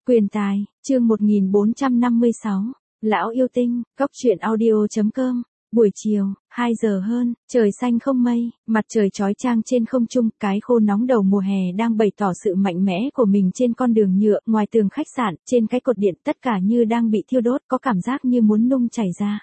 Quyền tài, chương 1456, Lão yêu tinh, Cóc truyện audio.com, buổi chiều, 2 giờ hơn, trời xanh không mây, mặt trời chói chang trên không trung, cái khô nóng đầu mùa hè đang bày tỏ sự mạnh mẽ của mình trên con đường nhựa, ngoài tường khách sạn, trên cái cột điện, tất cả như đang bị thiêu đốt, có cảm giác như muốn nung chảy ra.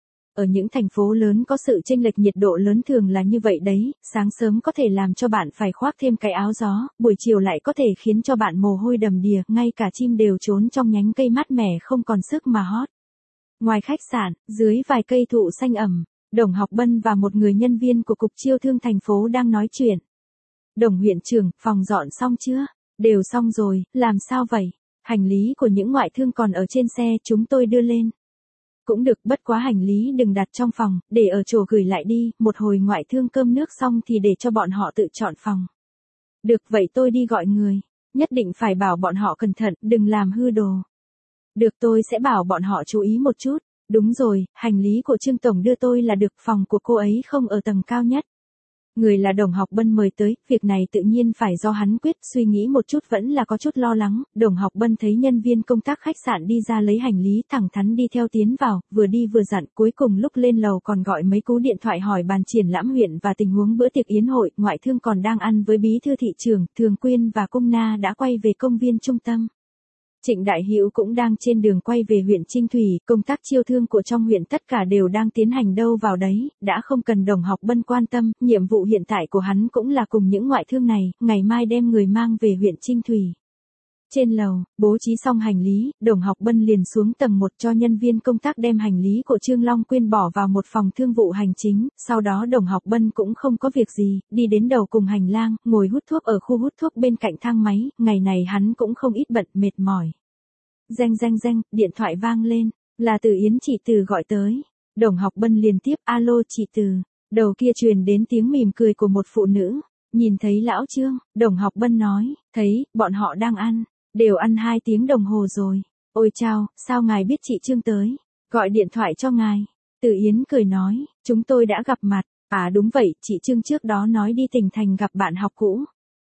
Ở những thành phố lớn có sự chênh lệch nhiệt độ lớn thường là như vậy đấy, sáng sớm có thể làm cho bạn phải khoác thêm cái áo gió, buổi chiều lại có thể khiến cho bạn mồ hôi đầm đìa, ngay cả chim đều trốn trong nhánh cây mát mẻ không còn sức mà hót. Ngoài khách sạn, dưới vài cây thụ xanh ẩm, Đồng Học Bân và một người nhân viên của Cục Chiêu thương thành phố đang nói chuyện. Đồng huyện trưởng, phòng dọn xong chưa? Đều xong rồi, làm sao vậy? Hành lý của những ngoại thương còn ở trên xe, chúng tôi đưa lên. Cũng được, bất quá hành lý đừng đặt trong phòng, để ở chỗ gửi lại đi, một hồi ngoại thương cơm nước xong thì để cho bọn họ tự chọn phòng. Được, vậy tôi đi gọi người, nhất định phải bảo bọn họ cẩn thận, đừng làm hư đồ. Được, tôi sẽ bảo bọn họ chú ý một chút. Đúng rồi, hành lý của Trương Tổng đưa tôi là được, phòng của cô ấy không ở tầng cao nhất. Người là Đồng Học Bân mời tới, việc này tự nhiên phải do hắn quyết, suy nghĩ một chút vẫn là có chút lo lắng. Đồng Học Bân thấy nhân viên công tác khách sạn đi ra lấy hành lý, thẳng thắn đi theo tiến vào, vừa đi vừa dặn, cuối cùng lúc lên lầu còn gọi mấy cú điện thoại hỏi bàn triển lãm huyện và tình huống bữa tiệc yến hội. Ngoại thương còn đang ăn với bí thư thị trưởng, Thường Quyên và Cung Na đã quay về công viên trung tâm. Trịnh Đại Hữu cũng đang trên đường quay về huyện Trinh Thủy, công tác chiêu thương của trong huyện tất cả đều đang tiến hành đâu vào đấy, đã không cần Đồng Học Bân quan tâm, nhiệm vụ hiện tại của hắn cũng là cùng những ngoại thương này, ngày mai đem người mang về huyện Trinh Thủy. Trên lầu, bố trí xong hành lý, Đồng Học Bân liền xuống tầng 1 cho nhân viên công tác đem hành lý của Trương Long Quyên bỏ vào một phòng thương vụ hành chính, sau đó Đồng Học Bân cũng không có việc gì, đi đến đầu cùng hành lang, ngồi hút thuốc ở khu hút thuốc bên cạnh thang máy, ngày này hắn cũng không ít bận, mệt mỏi. Reng reng reng, điện thoại vang lên, là Từ Yến chị Từ gọi tới. Đồng Học Bân liền tiếp, alo chị Từ, đầu kia truyền đến tiếng mỉm cười của một phụ nữ. Nhìn thấy lão Trương, Đồng Học Bân nói, thấy, bọn họ đang ăn. Đều ăn 2 tiếng đồng hồ rồi. Ôi chao, sao ngài biết chị Trương tới? Gọi điện thoại cho ngài. Từ Yến cười nói, chúng tôi đã gặp mặt. À đúng vậy, chị Trương trước đó nói đi tỉnh thành gặp bạn học cũ.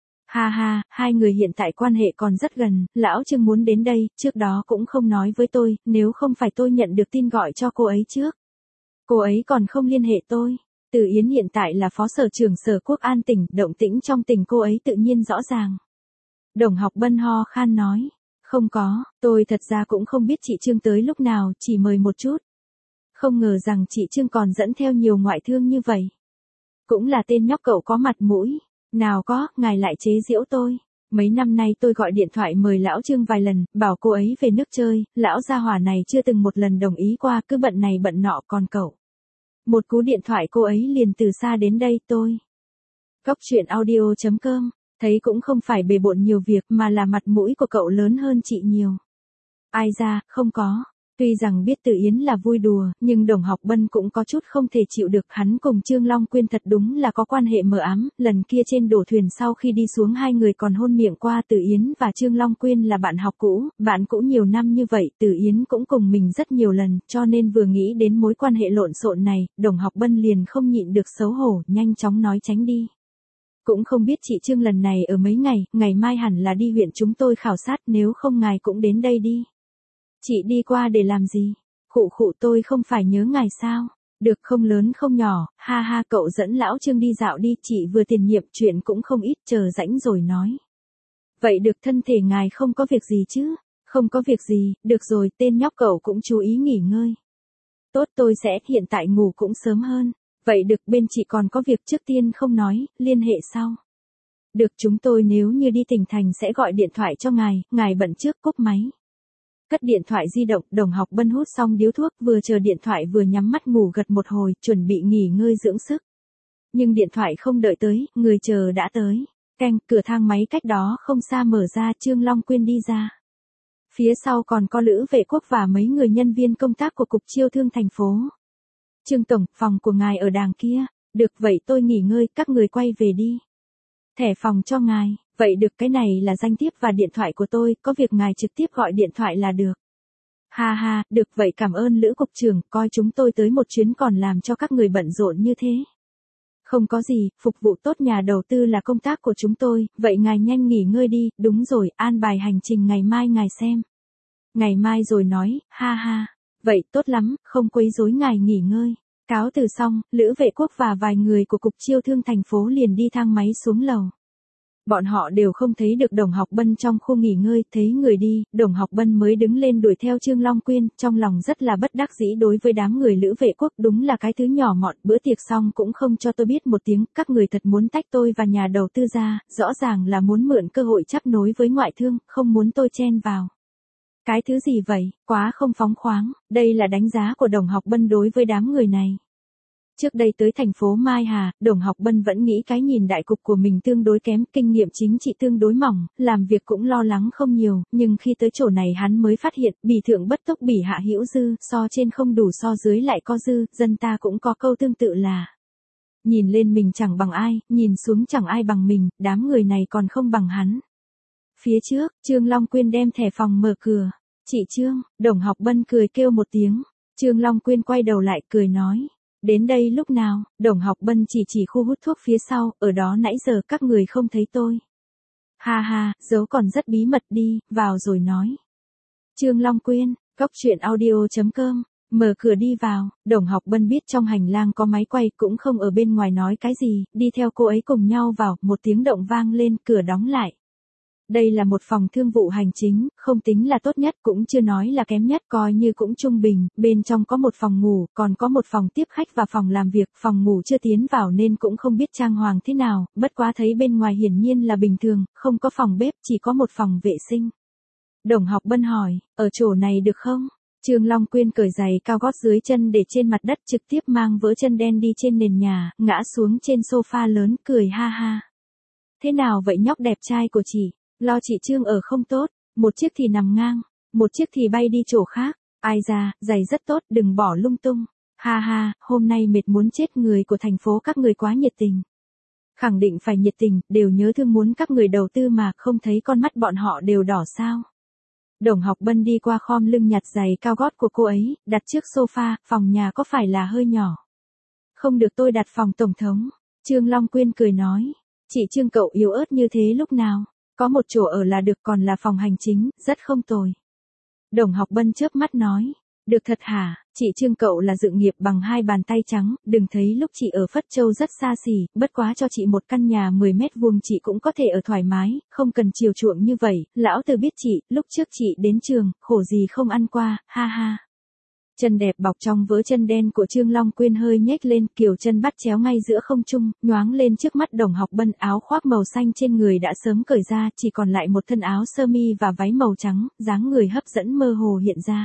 Ha ha, hai người hiện tại quan hệ còn rất gần, lão Trương muốn đến đây, trước đó cũng không nói với tôi, nếu không phải tôi nhận được tin gọi cho cô ấy trước. Cô ấy còn không liên hệ tôi. Từ Yến hiện tại là phó sở trưởng Sở Quốc An tỉnh, động tĩnh trong tỉnh cô ấy tự nhiên rõ ràng. Đồng Học Bân ho khan nói, không có, tôi thật ra cũng không biết chị Trương tới lúc nào, chỉ mời một chút. Không ngờ rằng chị Trương còn dẫn theo nhiều ngoại thương như vậy. Cũng là tên nhóc cậu có mặt mũi. Nào có, ngài lại chế giễu tôi. Mấy năm nay tôi gọi điện thoại mời lão Trương vài lần, bảo cô ấy về nước chơi, lão gia hỏa này chưa từng một lần đồng ý qua, cứ bận này bận nọ, còn cậu. Một cú điện thoại cô ấy liền từ xa đến đây tôi. Cóc truyện audio.com, thấy cũng không phải bề bộn nhiều việc mà là mặt mũi của cậu lớn hơn chị nhiều. Ai ra, không có. Tuy rằng biết Từ Yến là vui đùa, nhưng Đồng Học Bân cũng có chút không thể chịu được, hắn cùng Trương Long Quyên thật đúng là có quan hệ mờ ám, lần kia trên đổ thuyền sau khi đi xuống hai người còn hôn miệng qua. Từ Yến và Trương Long Quyên là bạn học cũ, bạn cũ nhiều năm như vậy, Từ Yến cũng cùng mình rất nhiều lần, cho nên vừa nghĩ đến mối quan hệ lộn xộn này, Đồng Học Bân liền không nhịn được xấu hổ, nhanh chóng nói tránh đi. Cũng không biết chị Trương lần này ở mấy ngày mai hẳn là đi huyện chúng tôi khảo sát, nếu không ngài cũng đến đây đi. Chị đi qua để làm gì? Khụ khụ, tôi không phải nhớ ngài sao? Được, không lớn không nhỏ, ha ha, cậu dẫn lão Trương đi dạo đi, chị vừa tiền nhiệm, chuyện cũng không ít, chờ rảnh rồi nói. Vậy được, thân thể ngài không có việc gì chứ? Không có việc gì, được rồi, tên nhóc cậu cũng chú ý nghỉ ngơi. Tốt, tôi sẽ, hiện tại ngủ cũng sớm hơn. Vậy được, bên chị còn có việc trước tiên không nói, liên hệ sau. Được, chúng tôi nếu như đi tỉnh thành sẽ gọi điện thoại cho ngài bận trước, cúp máy. Cất điện thoại di động, Đồng Học Bân hút xong điếu thuốc, vừa chờ điện thoại vừa nhắm mắt ngủ gật một hồi, chuẩn bị nghỉ ngơi dưỡng sức. Nhưng điện thoại không đợi tới, người chờ đã tới. Canh, cửa thang máy cách đó không xa mở ra, Trương Long Quyên đi ra. Phía sau còn có Lữ Vệ Quốc và mấy người nhân viên công tác của Cục Chiêu thương thành phố. Trương Tổng, phòng của ngài ở đàng kia. Được, vậy tôi nghỉ ngơi, các người quay về đi. Thẻ phòng cho ngài. Vậy được, cái này là danh thiếp và điện thoại của tôi, có việc ngài trực tiếp gọi điện thoại là được. Ha ha, được, vậy cảm ơn Lữ Cục trưởng, coi chúng tôi tới một chuyến còn làm cho các người bận rộn như thế. Không có gì, phục vụ tốt nhà đầu tư là công tác của chúng tôi, vậy ngài nhanh nghỉ ngơi đi, đúng rồi, an bài hành trình ngày mai ngài xem. Ngày mai rồi nói, ha ha. Vậy tốt lắm, không quấy rối ngài nghỉ ngơi. Cáo từ xong, Lữ Vệ Quốc và vài người của Cục Chiêu thương thành phố liền đi thang máy xuống lầu. Bọn họ đều không thấy được Đồng Học Bân trong khu nghỉ ngơi, thấy người đi, Đồng Học Bân mới đứng lên đuổi theo Trương Long Quyên, trong lòng rất là bất đắc dĩ đối với đám người Lữ Vệ Quốc, đúng là cái thứ nhỏ mọn, bữa tiệc xong cũng không cho tôi biết một tiếng, các người thật muốn tách tôi và nhà đầu tư ra, rõ ràng là muốn mượn cơ hội chắp nối với ngoại thương, không muốn tôi chen vào. Cái thứ gì vậy, quá không phóng khoáng, đây là đánh giá của Đồng Học Bân đối với đám người này. Trước đây tới thành phố Mai Hà, Đồng Học Bân vẫn nghĩ cái nhìn đại cục của mình tương đối kém, kinh nghiệm chính trị tương đối mỏng, làm việc cũng lo lắng không nhiều, nhưng khi tới chỗ này hắn mới phát hiện, bỉ thượng bất túc bỉ hạ hữu dư, so trên không đủ so dưới lại có dư, dân ta cũng có câu tương tự là nhìn lên mình chẳng bằng ai, nhìn xuống chẳng ai bằng mình, đám người này còn không bằng hắn. Phía trước, Trương Long Quyên đem thẻ phòng mở cửa. Chị Trương, Đồng Học Bân cười kêu một tiếng. Trương Long Quyên quay đầu lại cười nói. Đến đây lúc nào, Đồng Học Bân chỉ khu hút thuốc phía sau, ở đó nãy giờ các người không thấy tôi. Ha ha, giấu còn rất bí mật đi, vào rồi nói. Trương Long Quyên, Cóc Truyện Audio.com, mở cửa đi vào, Đồng Học Bân biết trong hành lang có máy quay cũng không ở bên ngoài nói cái gì, đi theo cô ấy cùng nhau vào, một tiếng động vang lên, cửa đóng lại. Đây là một phòng thương vụ hành chính, không tính là tốt nhất cũng chưa nói là kém nhất, coi như cũng trung bình, bên trong có một phòng ngủ, còn có một phòng tiếp khách và phòng làm việc, phòng ngủ chưa tiến vào nên cũng không biết trang hoàng thế nào, bất quá thấy bên ngoài hiển nhiên là bình thường, không có phòng bếp, chỉ có một phòng vệ sinh. Đồng Học Bân hỏi, ở chỗ này được không? Trương Long Quyên cởi giày cao gót dưới chân để trên mặt đất trực tiếp mang vớ chân đen đi trên nền nhà, ngã xuống trên sofa lớn, cười ha ha. Thế nào vậy nhóc đẹp trai của chị? Lo chị Trương ở không tốt, một chiếc thì nằm ngang, một chiếc thì bay đi chỗ khác, ai ra, giày rất tốt, đừng bỏ lung tung, ha ha, hôm nay mệt muốn chết, người của thành phố các người quá nhiệt tình. Khẳng định phải nhiệt tình, đều nhớ thương muốn các người đầu tư mà, không thấy con mắt bọn họ đều đỏ sao. Đồng Học Bân đi qua khom lưng nhặt giày cao gót của cô ấy, đặt trước sofa, phòng nhà có phải là hơi nhỏ. Không được, tôi đặt phòng tổng thống. Trương Long Quyên cười nói, chị Trương cậu yếu ớt như thế lúc nào? Có một chỗ ở là được, còn là phòng hành chính, rất không tồi. Đồng Học Bân chớp mắt nói, được thật hả, chị Trương cậu là dự nghiệp bằng hai bàn tay trắng, đừng thấy lúc chị ở Phất Châu rất xa xỉ, bất quá cho chị một căn nhà 10 mét vuông chị cũng có thể ở thoải mái, không cần chiều chuộng như vậy, lão Từ biết chị, lúc trước chị đến trường, khổ gì không ăn qua, ha ha. Chân đẹp bọc trong vớ chân đen của Trương Long Quyên hơi nhếch lên, kiều chân bắt chéo ngay giữa không trung, nhoáng lên trước mắt Đồng Học Bân, áo khoác màu xanh trên người đã sớm cởi ra, chỉ còn lại một thân áo sơ mi và váy màu trắng, dáng người hấp dẫn mơ hồ hiện ra.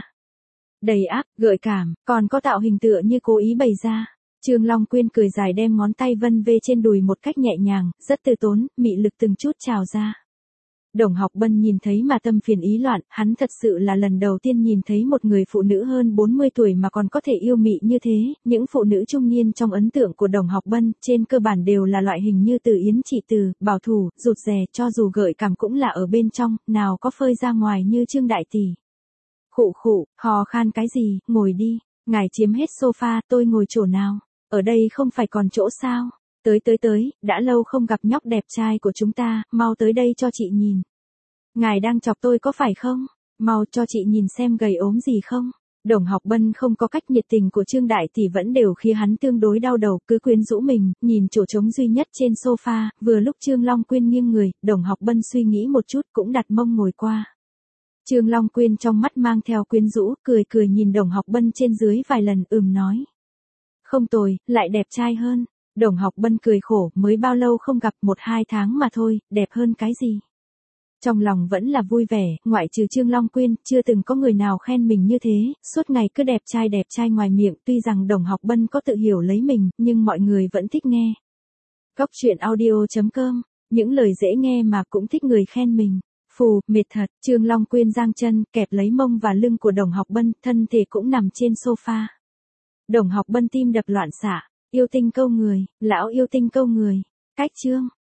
Đầy áp, gợi cảm, còn có tạo hình tựa như cố ý bày ra. Trương Long Quyên cười dài đem ngón tay vân vê trên đùi một cách nhẹ nhàng, rất từ tốn, mị lực từng chút trào ra. Đồng Học Bân nhìn thấy mà tâm phiền ý loạn, hắn thật sự là lần đầu tiên nhìn thấy một người phụ nữ hơn 40 tuổi mà còn có thể yêu mị như thế, những phụ nữ trung niên trong ấn tượng của Đồng Học Bân, trên cơ bản đều là loại hình như Từ Yến Trị Từ, bảo thủ, rụt rè, cho dù gợi cảm cũng là ở bên trong, nào có phơi ra ngoài như Trương Đại Tỷ. Khụ khụ, hò khan cái gì, ngồi đi, ngài chiếm hết sofa, tôi ngồi chỗ nào, ở đây không phải còn chỗ sao? Tới, đã lâu không gặp nhóc đẹp trai của chúng ta, mau tới đây cho chị nhìn. Ngài đang chọc tôi có phải không? Mau cho chị nhìn xem gầy ốm gì không? Đồng Học Bân không có cách, nhiệt tình của Trương Đại Tỷ vẫn đều khiến hắn tương đối đau đầu, cứ quyến rũ mình, nhìn chỗ trống duy nhất trên sofa, vừa lúc Trương Long Quyên nghiêng người, Đồng Học Bân suy nghĩ một chút cũng đặt mông ngồi qua. Trương Long Quyên trong mắt mang theo quyến rũ, cười nhìn Đồng Học Bân trên dưới vài lần, nói. Không tồi, lại đẹp trai hơn. Đồng Học Bân cười khổ, mới bao lâu không gặp, 1-2 tháng mà thôi, đẹp hơn cái gì. Trong lòng vẫn là vui vẻ, ngoại trừ Trương Long Quyên, chưa từng có người nào khen mình như thế, suốt ngày cứ đẹp trai ngoài miệng, tuy rằng Đồng Học Bân có tự hiểu lấy mình, nhưng mọi người vẫn thích nghe. Cóc Truyện Audio.com, những lời dễ nghe mà cũng thích người khen mình. Phù, mệt thật, Trương Long Quyên giang chân, kẹp lấy mông và lưng của Đồng Học Bân, thân thể cũng nằm trên sofa. Đồng Học Bân tim đập loạn xạ, yêu tinh câu người, lão yêu tinh câu người, cách Trương.